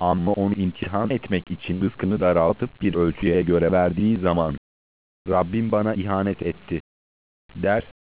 Ama onu imtihan etmek için rızkını daraltıp bir ölçüye göre verdiği zaman, Rabbim bana ihanet etti der